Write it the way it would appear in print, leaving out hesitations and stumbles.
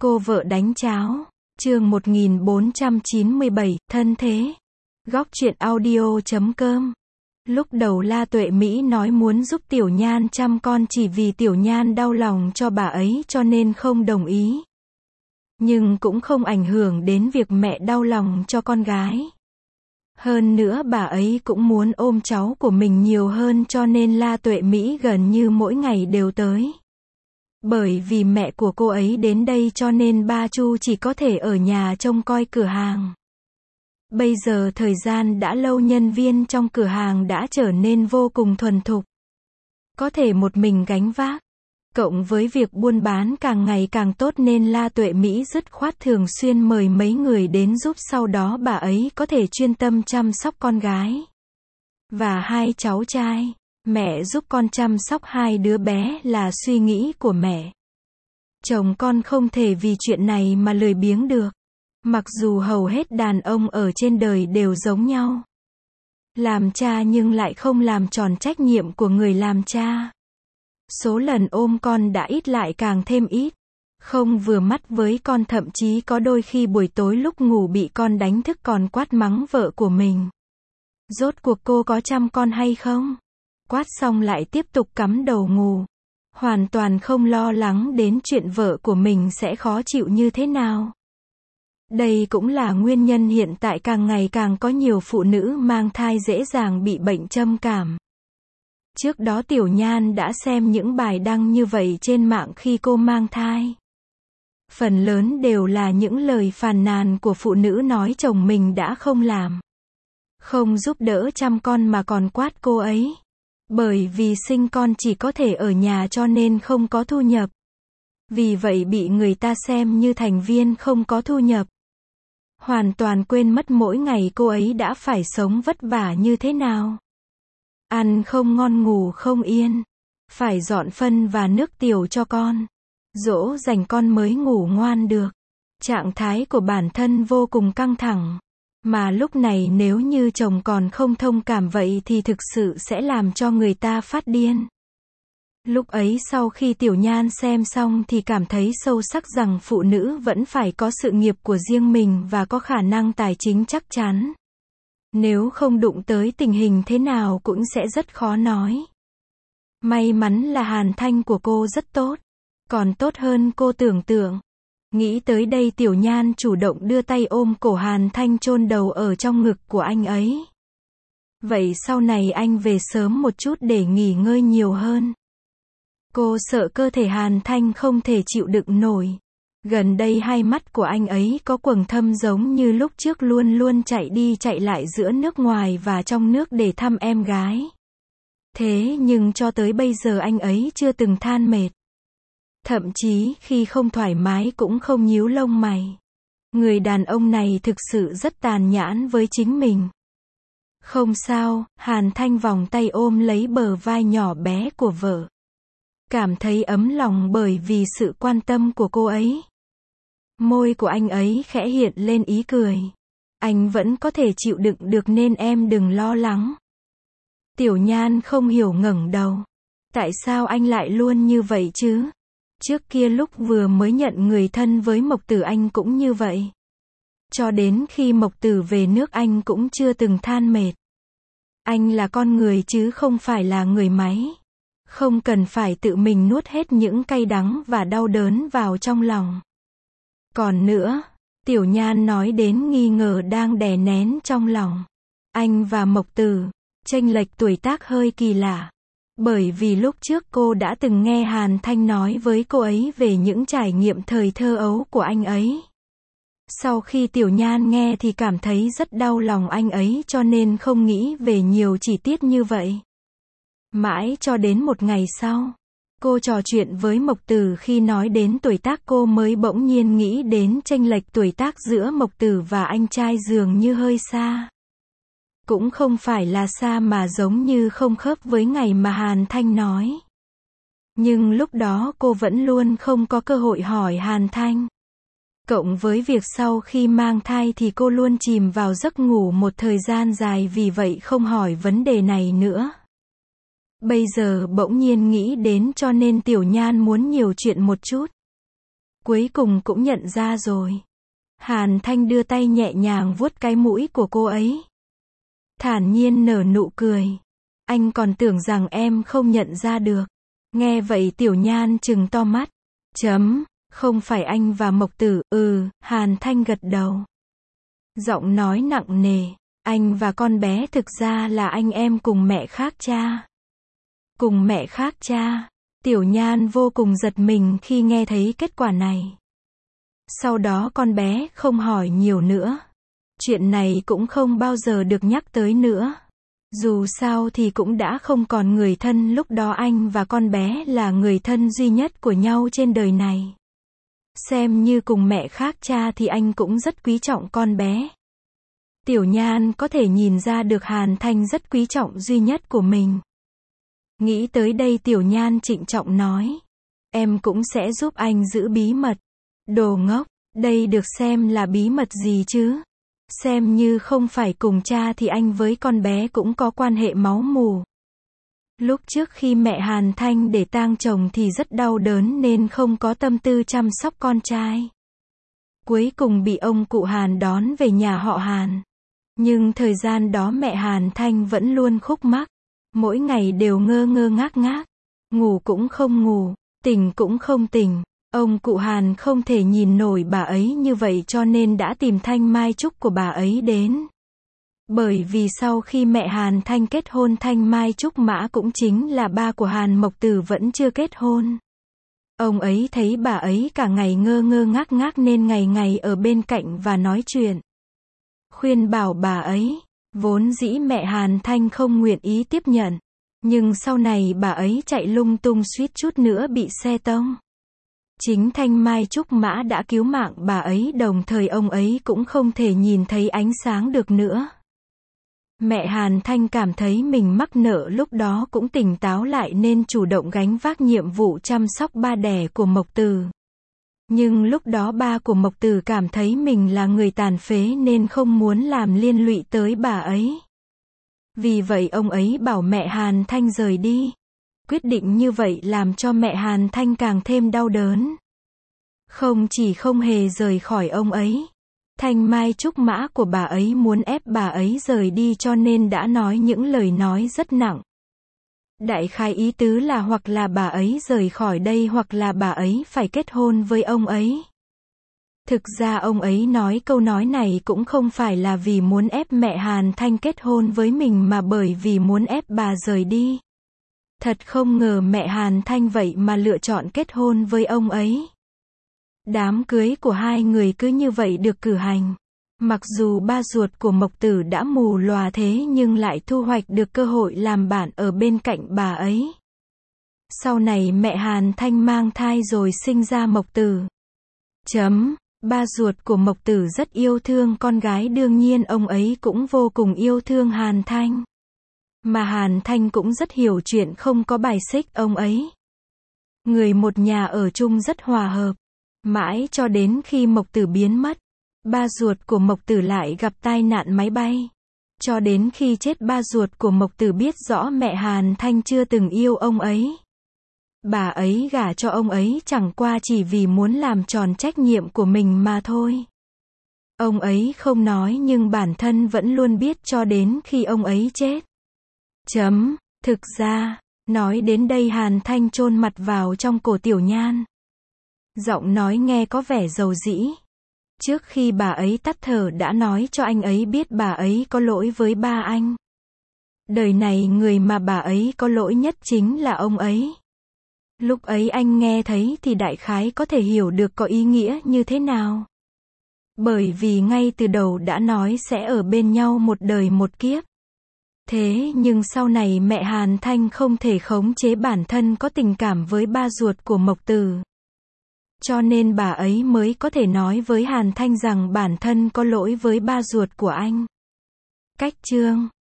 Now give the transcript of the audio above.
Cô vợ đánh cháo. Chương 1497, thân thế. Góc truyện audio.com. Lúc đầu La Tuệ Mỹ nói muốn giúp Tiểu Nhan chăm con chỉ vì Tiểu Nhan đau lòng cho bà ấy cho nên không đồng ý. Nhưng cũng không ảnh hưởng đến việc mẹ đau lòng cho con gái. Hơn nữa bà ấy cũng muốn ôm cháu của mình nhiều hơn cho nên La Tuệ Mỹ gần như mỗi ngày đều tới. Bởi vì mẹ của cô ấy đến đây cho nên ba Chu chỉ có thể ở nhà trông coi cửa hàng. Bây giờ thời gian đã lâu nhân viên trong cửa hàng đã trở nên vô cùng thuần thục. Có thể một mình gánh vác. Cộng với việc buôn bán càng ngày càng tốt nên La Tuệ Mỹ dứt khoát thường xuyên mời mấy người đến giúp, sau đó bà ấy có thể chuyên tâm chăm sóc con gái và hai cháu trai. Mẹ giúp con chăm sóc hai đứa bé là suy nghĩ của mẹ. Chồng con không thể vì chuyện này mà lười biếng được. Mặc dù hầu hết đàn ông ở trên đời đều giống nhau. Làm cha nhưng lại không làm tròn trách nhiệm của người làm cha. Số lần ôm con đã ít lại càng thêm ít. Không vừa mắt với con, thậm chí có đôi khi buổi tối lúc ngủ bị con đánh thức còn quát mắng vợ của mình. Rốt cuộc cô có chăm con hay không? Quát xong lại tiếp tục cắm đầu ngủ. Hoàn toàn không lo lắng đến chuyện vợ của mình sẽ khó chịu như thế nào. Đây cũng là nguyên nhân hiện tại càng ngày càng có nhiều phụ nữ mang thai dễ dàng bị bệnh trầm cảm. Trước đó Tiểu Nhan đã xem những bài đăng như vậy trên mạng khi cô mang thai. Phần lớn đều là những lời phàn nàn của phụ nữ nói chồng mình đã không làm, không giúp đỡ chăm con mà còn quát cô ấy. Bởi vì sinh con chỉ có thể ở nhà cho nên không có thu nhập. Vì vậy bị người ta xem như thành viên không có thu nhập. Hoàn toàn quên mất mỗi ngày cô ấy đã phải sống vất vả như thế nào. Ăn không ngon ngủ không yên. Phải dọn phân và nước tiểu cho con. Dỗ dành con mới ngủ ngoan được. Trạng thái của bản thân vô cùng căng thẳng. Mà lúc này nếu như chồng còn không thông cảm vậy thì thực sự sẽ làm cho người ta phát điên. Lúc ấy sau khi Tiểu Nhan xem xong thì cảm thấy sâu sắc rằng phụ nữ vẫn phải có sự nghiệp của riêng mình và có khả năng tài chính chắc chắn. Nếu không đụng tới tình hình thế nào cũng sẽ rất khó nói. May mắn là Hàn Thanh của cô rất tốt. Còn tốt hơn cô tưởng tượng. Nghĩ tới đây Tiểu Nhan chủ động đưa tay ôm cổ Hàn Thanh chôn đầu ở trong ngực của anh ấy. Vậy sau này anh về sớm một chút để nghỉ ngơi nhiều hơn. Cô sợ cơ thể Hàn Thanh không thể chịu đựng nổi. Gần đây hai mắt của anh ấy có quầng thâm giống như lúc trước, luôn luôn chạy đi chạy lại giữa nước ngoài và trong nước để thăm em gái. Thế nhưng cho tới bây giờ anh ấy chưa từng than mệt. Thậm chí khi không thoải mái cũng không nhíu lông mày. Người đàn ông này thực sự rất tàn nhẫn với chính mình. Không sao, Hàn Thanh vòng tay ôm lấy bờ vai nhỏ bé của vợ. Cảm thấy ấm lòng bởi vì sự quan tâm của cô ấy. Môi của anh ấy khẽ hiện lên ý cười. Anh vẫn có thể chịu đựng được nên em đừng lo lắng. Tiểu Nhan không hiểu ngẩng đầu. Tại sao anh lại luôn như vậy chứ? Trước kia lúc vừa mới nhận người thân với Mộc Tử anh cũng như vậy. Cho đến khi Mộc Tử về nước anh cũng chưa từng than mệt. Anh là con người chứ không phải là người máy. Không cần phải tự mình nuốt hết những cay đắng và đau đớn vào trong lòng. Còn nữa, Tiểu Nhan nói đến nghi ngờ đang đè nén trong lòng. Anh và Mộc Tử, chênh lệch tuổi tác hơi kỳ lạ. Bởi vì lúc trước cô đã từng nghe Hàn Thanh nói với cô ấy về những trải nghiệm thời thơ ấu của anh ấy. Sau khi Tiểu Nhan nghe thì cảm thấy rất đau lòng anh ấy cho nên không nghĩ về nhiều chi tiết như vậy. Mãi cho đến một ngày sau, cô trò chuyện với Mộc Tử, khi nói đến tuổi tác cô mới bỗng nhiên nghĩ đến chênh lệch tuổi tác giữa Mộc Tử và anh trai dường như hơi xa. Cũng không phải là xa mà giống như không khớp với ngày mà Hàn Thanh nói. Nhưng lúc đó cô vẫn luôn không có cơ hội hỏi Hàn Thanh. Cộng với việc sau khi mang thai thì cô luôn chìm vào giấc ngủ một thời gian dài, vì vậy không hỏi vấn đề này nữa. Bây giờ bỗng nhiên nghĩ đến cho nên Tiểu Nhan muốn nhiều chuyện một chút. Cuối cùng cũng nhận ra rồi. Hàn Thanh đưa tay nhẹ nhàng vuốt cái mũi của cô ấy. Thản nhiên nở nụ cười. Anh còn tưởng rằng em không nhận ra được. Nghe vậy Tiểu Nhan trừng to mắt. Không phải anh và Mộc Tử, Hàn Thanh gật đầu. Giọng nói nặng nề, anh và con bé thực ra là anh em cùng mẹ khác cha. Cùng mẹ khác cha. Tiểu Nhan vô cùng giật mình khi nghe thấy kết quả này. Sau đó con bé không hỏi nhiều nữa. Chuyện này cũng không bao giờ được nhắc tới nữa. Dù sao thì cũng đã không còn người thân, lúc đó anh và con bé là người thân duy nhất của nhau trên đời này. Xem như cùng mẹ khác cha thì anh cũng rất quý trọng con bé. Tiểu Nhan có thể nhìn ra được Hàn Thanh rất quý trọng duy nhất của mình. Nghĩ tới đây Tiểu Nhan trịnh trọng nói. Em cũng sẽ giúp anh giữ bí mật. Đồ ngốc, đây được xem là bí mật gì chứ? Xem như không phải cùng cha thì anh với con bé cũng có quan hệ máu mủ. Lúc trước khi mẹ Hàn Thanh để tang chồng thì rất đau đớn nên không có tâm tư chăm sóc con trai. Cuối cùng bị ông cụ Hàn đón về nhà họ Hàn. Nhưng thời gian đó mẹ Hàn Thanh vẫn luôn khúc mắc. Mỗi ngày đều ngơ ngơ ngác ngác. Ngủ cũng không ngủ, tỉnh cũng không tỉnh. Ông cụ Hàn không thể nhìn nổi bà ấy như vậy cho nên đã tìm Thanh Mai Trúc của bà ấy đến. Bởi vì sau khi mẹ Hàn Thanh kết hôn, Thanh Mai Trúc Mã cũng chính là ba của Hàn Mộc Tử vẫn chưa kết hôn. Ông ấy thấy bà ấy cả ngày ngơ ngơ ngác ngác nên ngày ngày ở bên cạnh và nói chuyện. Khuyên bảo bà ấy. Vốn dĩ mẹ Hàn Thanh không nguyện ý tiếp nhận. Nhưng sau này bà ấy chạy lung tung suýt chút nữa bị xe tông. Chính Thanh Mai Trúc Mã đã cứu mạng bà ấy, đồng thời ông ấy cũng không thể nhìn thấy ánh sáng được nữa. Mẹ Hàn Thanh cảm thấy mình mắc nợ, lúc đó cũng tỉnh táo lại nên chủ động gánh vác nhiệm vụ chăm sóc ba đẻ của Mộc Tử. Nhưng lúc đó ba của Mộc Tử cảm thấy mình là người tàn phế nên không muốn làm liên lụy tới bà ấy. Vì vậy ông ấy bảo mẹ Hàn Thanh rời đi. Quyết định như vậy làm cho mẹ Hàn Thanh càng thêm đau đớn. Không chỉ không hề rời khỏi ông ấy. Thanh Mai Trúc Mã của bà ấy muốn ép bà ấy rời đi cho nên đã nói những lời nói rất nặng. Đại khái ý tứ là hoặc là bà ấy rời khỏi đây hoặc là bà ấy phải kết hôn với ông ấy. Thực ra ông ấy nói câu nói này cũng không phải là vì muốn ép mẹ Hàn Thanh kết hôn với mình mà bởi vì muốn ép bà rời đi. Thật không ngờ mẹ Hàn Thanh vậy mà lựa chọn kết hôn với ông ấy. Đám cưới của hai người cứ như vậy được cử hành. Mặc dù ba ruột của Mộc Tử đã mù lòa thế nhưng lại thu hoạch được cơ hội làm bạn ở bên cạnh bà ấy. Sau này mẹ Hàn Thanh mang thai rồi sinh ra Mộc Tử. Ba ruột của Mộc Tử rất yêu thương con gái, đương nhiên ông ấy cũng vô cùng yêu thương Hàn Thanh. Mà Hàn Thanh cũng rất hiểu chuyện, không có bài xích ông ấy. Người một nhà ở chung rất hòa hợp. Mãi cho đến khi Mộc Tử biến mất, ba ruột của Mộc Tử lại gặp tai nạn máy bay. Cho đến khi chết ba ruột của Mộc Tử biết rõ mẹ Hàn Thanh chưa từng yêu ông ấy. Bà ấy gả cho ông ấy chẳng qua chỉ vì muốn làm tròn trách nhiệm của mình mà thôi. Ông ấy không nói nhưng bản thân vẫn luôn biết cho đến khi ông ấy chết. Thực ra, nói đến đây Hàn Thanh chôn mặt vào trong cổ Tiểu Nhan. Giọng nói nghe có vẻ dầu dĩ. Trước khi bà ấy tắt thở đã nói cho anh ấy biết bà ấy có lỗi với ba anh. Đời này người mà bà ấy có lỗi nhất chính là ông ấy. Lúc ấy anh nghe thấy thì đại khái có thể hiểu được có ý nghĩa như thế nào. Bởi vì ngay từ đầu đã nói sẽ ở bên nhau một đời một kiếp. Thế nhưng sau này mẹ Hàn Thanh không thể khống chế bản thân có tình cảm với ba ruột của Mộc Tử. Cho nên bà ấy mới có thể nói với Hàn Thanh rằng bản thân có lỗi với ba ruột của anh. Cách chương